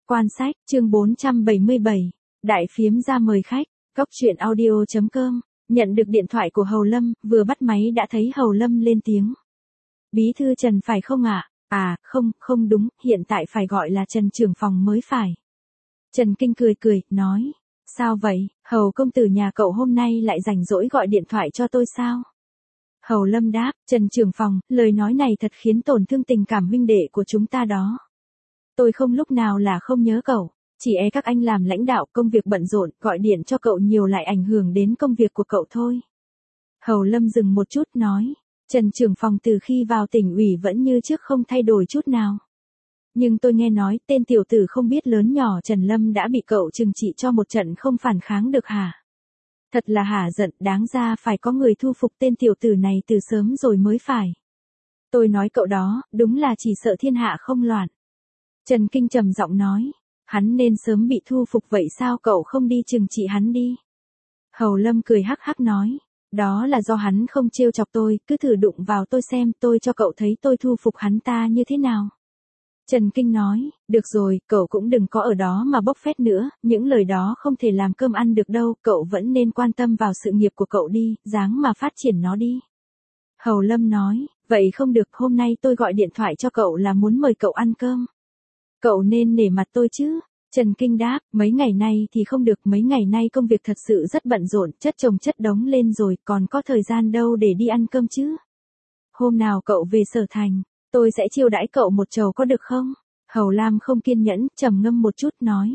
Quan sách, chương 477. Đại phiếm ra mời khách. Cốc truyện audio.com. Nhận được điện thoại của Hầu Lâm, vừa bắt máy đã thấy Hầu Lâm lên tiếng. Bí thư Trần phải không ạ? À, không đúng, hiện tại phải gọi là Trần trưởng phòng mới phải. Trần Kinh cười, nói. Sao vậy, Hầu công tử nhà cậu hôm nay lại rảnh rỗi gọi điện thoại cho tôi sao? Hầu Lâm đáp, Trần trưởng phòng, lời nói này thật khiến tổn thương tình cảm huynh đệ của chúng ta đó. Tôi không lúc nào là không nhớ cậu, chỉ e các anh làm lãnh đạo công việc bận rộn, gọi điện cho cậu nhiều lại ảnh hưởng đến công việc của cậu thôi. Hầu Lâm dừng một chút nói, Trần trưởng phòng từ khi vào tỉnh ủy vẫn như trước không thay đổi chút nào. Nhưng tôi nghe nói tên tiểu tử không biết lớn nhỏ Trần Lâm đã bị cậu trừng trị cho một trận không phản kháng được hả? Thật là hả giận, đáng ra phải có người thu phục tên tiểu tử này từ sớm rồi mới phải. Tôi nói cậu đó, đúng là chỉ sợ thiên hạ không loạn. Trần Kinh trầm giọng nói, hắn nên sớm bị thu phục vậy sao cậu không đi trừng trị hắn đi? Hầu Lâm cười hắc hắc nói, đó là do hắn không trêu chọc tôi, cứ thử đụng vào tôi xem tôi cho cậu thấy tôi thu phục hắn ta như thế nào. Trần Kinh nói, được rồi, cậu cũng đừng có ở đó mà bốc phét nữa, những lời đó không thể làm cơm ăn được đâu, cậu vẫn nên quan tâm vào sự nghiệp của cậu đi, ráng mà phát triển nó đi. Hầu Lâm nói, vậy không được, hôm nay tôi gọi điện thoại cho cậu là muốn mời cậu ăn cơm. Cậu nên nể mặt tôi chứ. Trần Kinh đáp, mấy ngày nay thì không được, mấy ngày nay công việc thật sự rất bận rộn, chất chồng chất đống lên rồi, còn có thời gian đâu để đi ăn cơm chứ. Hôm nào cậu về Sở Thành, tôi sẽ chiêu đãi cậu một chầu có được không? Hầu Lam không kiên nhẫn, trầm ngâm một chút nói.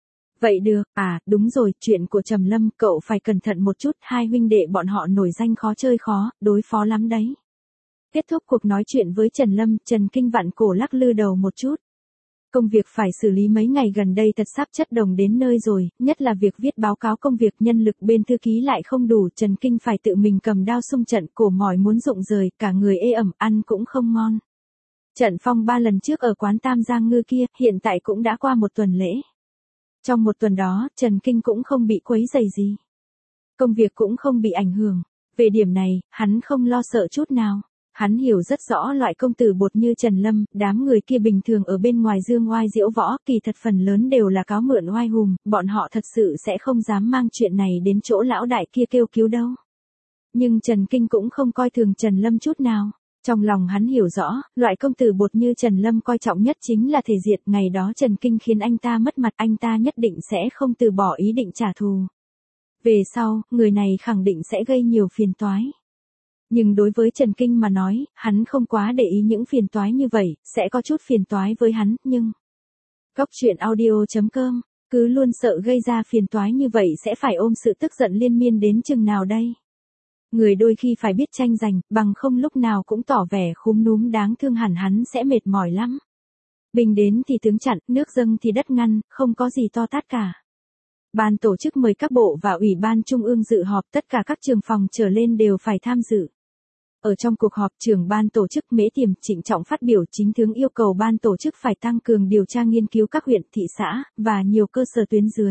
Vậy được, à, đúng rồi, chuyện của Trầm Lâm, cậu phải cẩn thận một chút, hai huynh đệ bọn họ nổi danh khó chơi khó, đối phó lắm đấy. Kết thúc cuộc nói chuyện với Trần Lâm, Trần Kinh vặn cổ lắc lư đầu một chút. Công việc phải xử lý mấy ngày gần đây thật sắp chất đồng đến nơi rồi, nhất là việc viết báo cáo công việc nhân lực bên thư ký lại không đủ, Trần Kinh phải tự mình cầm đao xung trận, cổ mỏi muốn rụng rời, cả người ê ẩm, ăn cũng không ngon. Trận phong 3 lần trước ở quán Tam Giang Ngư kia, hiện tại cũng đã qua một tuần lễ. Trong một tuần đó, Trần Kinh cũng không bị quấy rầy gì. Công việc cũng không bị ảnh hưởng. Về điểm này, hắn không lo sợ chút nào. Hắn hiểu rất rõ loại công tử bột như Trần Lâm, đám người kia bình thường ở bên ngoài dương oai diễu võ, kỳ thật phần lớn đều là cáo mượn oai hùng, bọn họ thật sự sẽ không dám mang chuyện này đến chỗ lão đại kia kêu cứu đâu. Nhưng Trần Kinh cũng không coi thường Trần Lâm chút nào. Trong lòng hắn hiểu rõ, loại công tử bột như Trần Lâm coi trọng nhất chính là thể diệt, ngày đó Trần Kinh khiến anh ta mất mặt, anh ta nhất định sẽ không từ bỏ ý định trả thù. Về sau, người này khẳng định sẽ gây nhiều phiền toái. Nhưng đối với Trần Kinh mà nói, hắn không quá để ý những phiền toái như vậy, sẽ có chút phiền toái với hắn, nhưng... Cốc truyện audio.com, cứ luôn sợ gây ra phiền toái như vậy sẽ phải ôm sự tức giận liên miên đến chừng nào đây? Người đôi khi phải biết tranh giành, bằng không lúc nào cũng tỏ vẻ khúm núm đáng thương hẳn hắn sẽ mệt mỏi lắm. Bình đến thì tướng chặn, nước dâng thì đất ngăn, không có gì to tát cả. Ban tổ chức mời các bộ và Ủy ban Trung ương dự họp, tất cả các trường phòng trở lên đều phải tham dự. Ở trong cuộc họp, trưởng ban tổ chức Mễ Tiềm trịnh trọng phát biểu chính tướng yêu cầu ban tổ chức phải tăng cường điều tra nghiên cứu các huyện, thị xã, và nhiều cơ sở tuyến dưới.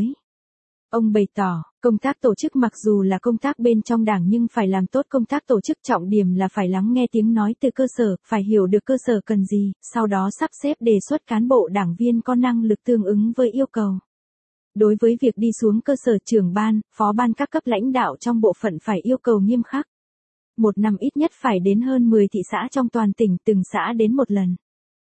Ông bày tỏ, công tác tổ chức mặc dù là công tác bên trong đảng nhưng phải làm tốt công tác tổ chức, trọng điểm là phải lắng nghe tiếng nói từ cơ sở, phải hiểu được cơ sở cần gì, sau đó sắp xếp đề xuất cán bộ đảng viên có năng lực tương ứng với yêu cầu. Đối với việc đi xuống cơ sở, trưởng ban, phó ban các cấp lãnh đạo trong bộ phận phải yêu cầu nghiêm khắc. Một năm ít nhất phải đến hơn 10 thị xã trong toàn tỉnh, từng xã đến một lần.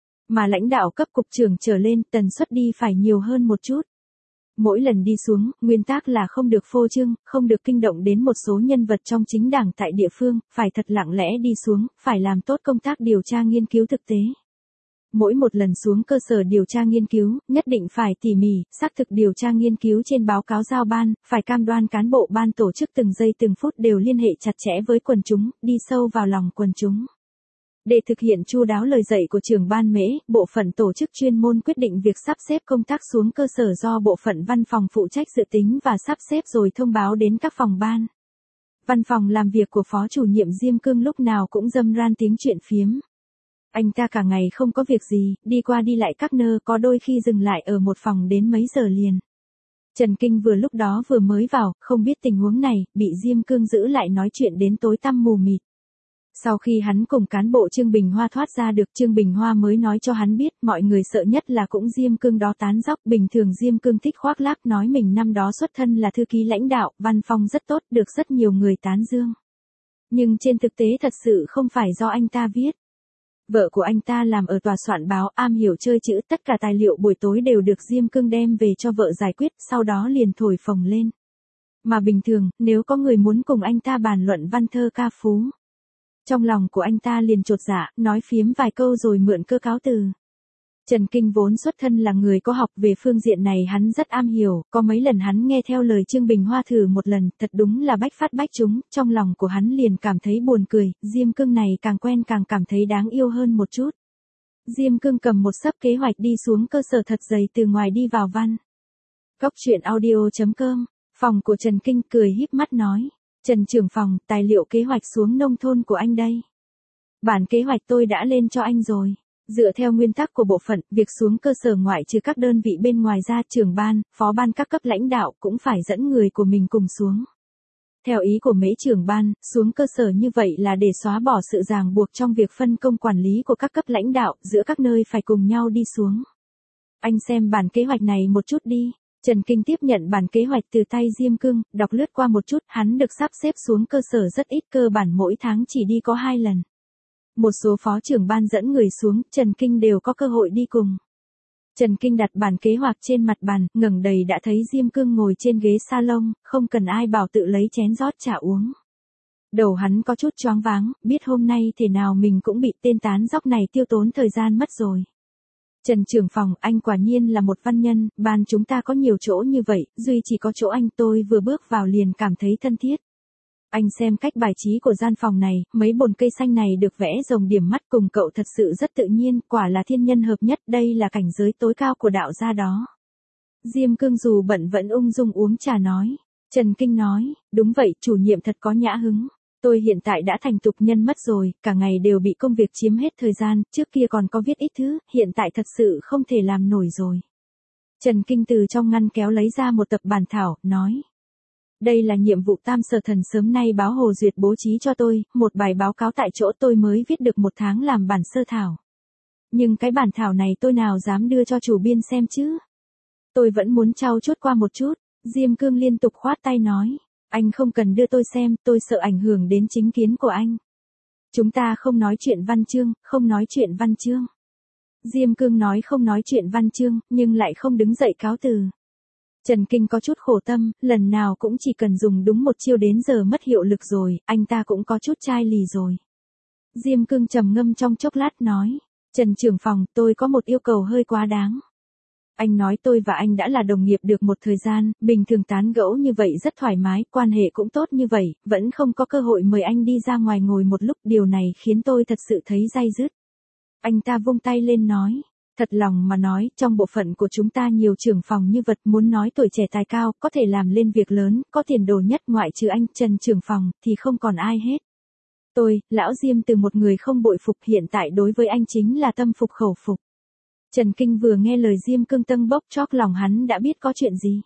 Mà lãnh đạo cấp cục trưởng trở lên, tần suất đi phải nhiều hơn một chút. Mỗi lần đi xuống, nguyên tắc là không được phô trương, không được kinh động đến một số nhân vật trong chính đảng tại địa phương, phải thật lặng lẽ đi xuống, phải làm tốt công tác điều tra nghiên cứu thực tế. Mỗi một lần xuống cơ sở điều tra nghiên cứu, nhất định phải tỉ mỉ, xác thực điều tra nghiên cứu trên báo cáo giao ban, phải cam đoan cán bộ ban tổ chức từng giây từng phút đều liên hệ chặt chẽ với quần chúng, đi sâu vào lòng quần chúng. Để thực hiện chu đáo lời dạy của trưởng ban Mễ, bộ phận tổ chức chuyên môn quyết định việc sắp xếp công tác xuống cơ sở do bộ phận văn phòng phụ trách dự tính và sắp xếp rồi thông báo đến các phòng ban. Văn phòng làm việc của phó chủ nhiệm Diêm Cương lúc nào cũng râm ran tiếng chuyện phiếm. Anh ta cả ngày không có việc gì, đi qua đi lại các nơi, có đôi khi dừng lại ở một phòng đến mấy giờ liền. Trần Kinh vừa lúc đó vừa mới vào, không biết tình huống này, bị Diêm Cương giữ lại nói chuyện đến tối tăm mù mịt. Sau khi hắn cùng cán bộ Trương Bình Hoa thoát ra được, Trương Bình Hoa mới nói cho hắn biết, mọi người sợ nhất là cũng Diêm Cương đó tán dóc. Bình thường Diêm Cương thích khoác lác nói mình năm đó xuất thân là thư ký lãnh đạo, văn phong rất tốt, được rất nhiều người tán dương. Nhưng trên thực tế thật sự không phải do anh ta viết. Vợ của anh ta làm ở tòa soạn báo, am hiểu chơi chữ, tất cả tài liệu buổi tối đều được Diêm Cương đem về cho vợ giải quyết, sau đó liền thổi phồng lên. Mà bình thường, nếu có người muốn cùng anh ta bàn luận văn thơ ca phú, trong lòng của anh ta liền chột dạ, nói phiếm vài câu rồi mượn cơ cáo từ. Trần Kinh vốn xuất thân là người có học, về phương diện này hắn rất am hiểu, có mấy lần hắn nghe theo lời Trương Bình Hoa thử một lần, thật đúng là bách phát bách trúng, trong lòng của hắn liền cảm thấy buồn cười, Diêm Cương này càng quen càng cảm thấy đáng yêu hơn một chút. Diêm Cương cầm một xấp kế hoạch đi xuống cơ sở thật dày từ ngoài đi vào văn. Góc truyện audio.com, phòng của Trần Kinh cười híp mắt nói, Trần trưởng phòng, tài liệu kế hoạch xuống nông thôn của anh đây. Bản kế hoạch tôi đã lên cho anh rồi. Dựa theo nguyên tắc của bộ phận, việc xuống cơ sở ngoại trừ các đơn vị bên ngoài ra, trưởng ban, phó ban các cấp lãnh đạo cũng phải dẫn người của mình cùng xuống. Theo ý của mấy trưởng ban, xuống cơ sở như vậy là để xóa bỏ sự ràng buộc trong việc phân công quản lý của các cấp lãnh đạo, giữa các nơi phải cùng nhau đi xuống. Anh xem bản kế hoạch này một chút đi. Trần Kinh tiếp nhận bản kế hoạch từ tay Diêm Cương, đọc lướt qua một chút, hắn được sắp xếp xuống cơ sở rất ít, cơ bản mỗi tháng chỉ đi có 2 lần. Một số phó trưởng ban dẫn người xuống, Trần Kinh đều có cơ hội đi cùng. Trần Kinh đặt bản kế hoạch trên mặt bàn, ngẩng đầy đã thấy Diêm Cương ngồi trên ghế salon, không cần ai bảo tự lấy chén rót trà uống. Đầu hắn có chút choáng váng, biết hôm nay thế nào mình cũng bị tên tán dóc này tiêu tốn thời gian mất rồi. Trần trưởng phòng, anh quả nhiên là một văn nhân, ban chúng ta có nhiều chỗ như vậy, duy chỉ có chỗ anh, tôi vừa bước vào liền cảm thấy thân thiết. Anh xem cách bài trí của gian phòng này, mấy bồn cây xanh này được vẽ rồng điểm mắt cùng cậu thật sự rất tự nhiên, quả là thiên nhân hợp nhất, đây là cảnh giới tối cao của đạo gia đó. Diêm Cương dù bận vẫn ung dung uống trà nói. Trần Kinh nói, đúng vậy, chủ nhiệm thật có nhã hứng. Tôi hiện tại đã thành tục nhân mất rồi, cả ngày đều bị công việc chiếm hết thời gian, trước kia còn có viết ít thứ, hiện tại thật sự không thể làm nổi rồi. Trần Kinh từ trong ngăn kéo lấy ra một tập bản thảo, nói. Đây là nhiệm vụ Tam Sở Thần sớm nay báo Hồ Duyệt bố trí cho tôi, một bài báo cáo tại chỗ tôi mới viết được 1 tháng làm bản sơ thảo. Nhưng cái bản thảo này tôi nào dám đưa cho chủ biên xem chứ? Tôi vẫn muốn trau chuốt qua một chút, Diêm Cương liên tục khoát tay nói. Anh không cần đưa tôi xem, tôi sợ ảnh hưởng đến chính kiến của anh. Chúng ta không nói chuyện văn chương, không nói chuyện văn chương. Diêm Cương nói không nói chuyện văn chương, nhưng lại không đứng dậy cáo từ. Trần Kinh có chút khổ tâm, lần nào cũng chỉ cần dùng đúng một chiêu đến giờ mất hiệu lực rồi, anh ta cũng có chút chai lì rồi. Diêm Cương trầm ngâm trong chốc lát nói, Trần trưởng phòng, tôi có một yêu cầu hơi quá đáng. Anh nói tôi và anh đã là đồng nghiệp được một thời gian, bình thường tán gẫu như vậy rất thoải mái, quan hệ cũng tốt như vậy, vẫn không có cơ hội mời anh đi ra ngoài ngồi một lúc, điều này khiến tôi thật sự thấy day dứt. Anh ta vung tay lên nói, thật lòng mà nói, trong bộ phận của chúng ta nhiều trưởng phòng như vật, muốn nói tuổi trẻ tài cao, có thể làm lên việc lớn, có tiền đồ nhất ngoại trừ anh, Trần trưởng phòng, thì không còn ai hết. Tôi, lão Diêm từ một người không bội phục hiện tại đối với anh chính là tâm phục khẩu phục. Trần Kinh vừa nghe lời Diêm Cương tâng bốc chóp lòng hắn đã biết có chuyện gì.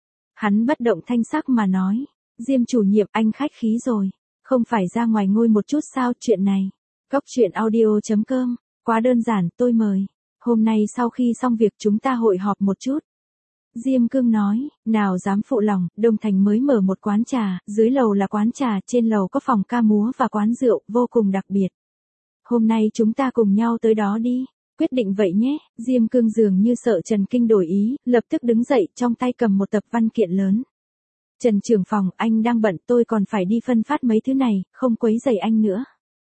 Hắn bất động thanh sắc mà nói, Diêm chủ nhiệm anh khách khí rồi, không phải ra ngoài ngồi một chút sao, chuyện này. Góc truyện audio.com, quá đơn giản, tôi mời. Hôm nay sau khi xong việc chúng ta hội họp một chút. Diêm Cương nói, nào dám phụ lòng, Đông Thành mới mở một quán trà, dưới lầu là quán trà, trên lầu có phòng ca múa và quán rượu, vô cùng đặc biệt. Hôm nay chúng ta cùng nhau tới đó đi. Quyết định vậy nhé, Diêm Cương dường như sợ Trần Kinh đổi ý, lập tức đứng dậy, trong tay cầm một tập văn kiện lớn. Trần trưởng phòng, anh đang bận, tôi còn phải đi phân phát mấy thứ này, không quấy rầy anh nữa.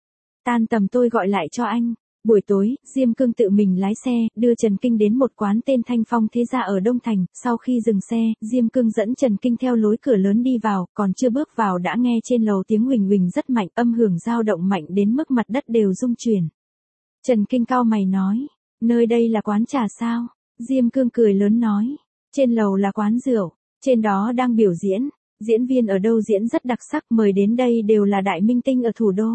Tan tầm tôi gọi lại cho anh. Buổi tối, Diêm Cương tự mình lái xe, đưa Trần Kinh đến một quán tên Thanh Phong Thế Gia ở Đông Thành, sau khi dừng xe, Diêm Cương dẫn Trần Kinh theo lối cửa lớn đi vào, còn chưa bước vào đã nghe trên lầu tiếng huỳnh huỳnh rất mạnh, âm hưởng dao động mạnh đến mức mặt đất đều rung chuyển. Trần Kinh cau mày nói, nơi đây là quán trà sao? Diêm Cương cười lớn nói, trên lầu là quán rượu, trên đó đang biểu diễn, diễn viên ở đâu diễn rất đặc sắc, mời đến đây đều là đại minh tinh ở thủ đô.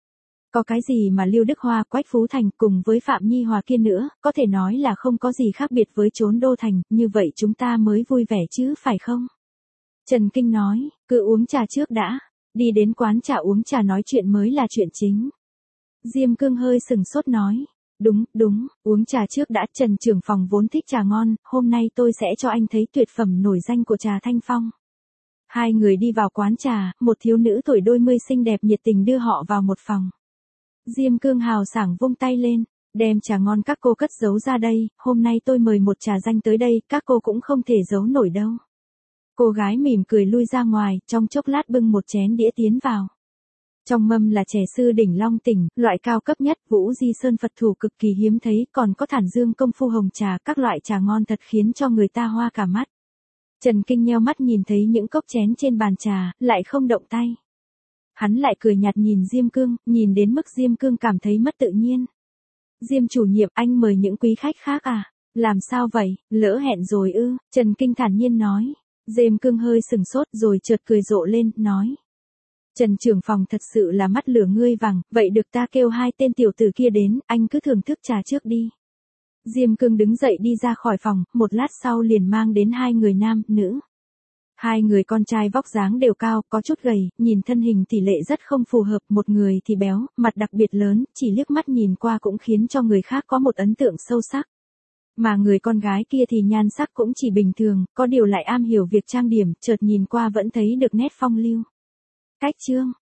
Có cái gì mà Lưu Đức Hoa, Quách Phú Thành cùng với Phạm Nhi Hòa kia nữa, có thể nói là không có gì khác biệt với chốn đô thành, như vậy chúng ta mới vui vẻ chứ phải không? Trần Kinh nói, cứ uống trà trước đã, đi đến quán trà uống trà nói chuyện mới là chuyện chính. Diêm Cương hơi sừng sốt nói. Đúng, uống trà trước đã. Trần trưởng phòng vốn thích trà ngon, hôm nay tôi sẽ cho anh thấy tuyệt phẩm nổi danh của trà Thanh Phong. Hai người đi vào quán trà, một thiếu nữ tuổi đôi mươi xinh đẹp nhiệt tình đưa họ vào một phòng. Diêm Cương hào sảng vung tay lên, đem trà ngon các cô cất giấu ra đây, hôm nay tôi mời một trà danh tới đây, các cô cũng không thể giấu nổi đâu. Cô gái mỉm cười lui ra ngoài, trong chốc lát bưng một chén đĩa tiến vào. Trong mâm là chè sư đỉnh Long Tỉnh, loại cao cấp nhất, Vũ Di Sơn Phật thủ cực kỳ hiếm thấy, còn có Thản Dương công phu hồng trà, các loại trà ngon thật khiến cho người ta hoa cả mắt. Trần Kinh nheo mắt nhìn thấy những cốc chén trên bàn trà, lại không động tay. Hắn lại cười nhạt nhìn Diêm Cương, nhìn đến mức Diêm Cương cảm thấy mất tự nhiên. Diêm chủ nhiệm, anh mời những quý khách khác à? Làm sao vậy, lỡ hẹn rồi ư? Trần Kinh thản nhiên nói. Diêm Cương hơi sừng sốt rồi chợt cười rộ lên, nói. Trần trưởng phòng thật sự là mắt lửa ngươi vàng, vậy được ta kêu hai tên tiểu tử kia đến, anh cứ thưởng thức trà trước đi. Diêm Cương đứng dậy đi ra khỏi phòng, một lát sau liền mang đến hai người nam, nữ. Hai người con trai vóc dáng đều cao, có chút gầy, nhìn thân hình tỷ lệ rất không phù hợp, một người thì béo, mặt đặc biệt lớn, chỉ liếc mắt nhìn qua cũng khiến cho người khác có một ấn tượng sâu sắc. Mà người con gái kia thì nhan sắc cũng chỉ bình thường, có điều lại am hiểu việc trang điểm, chợt nhìn qua vẫn thấy được nét phong lưu. Cách chương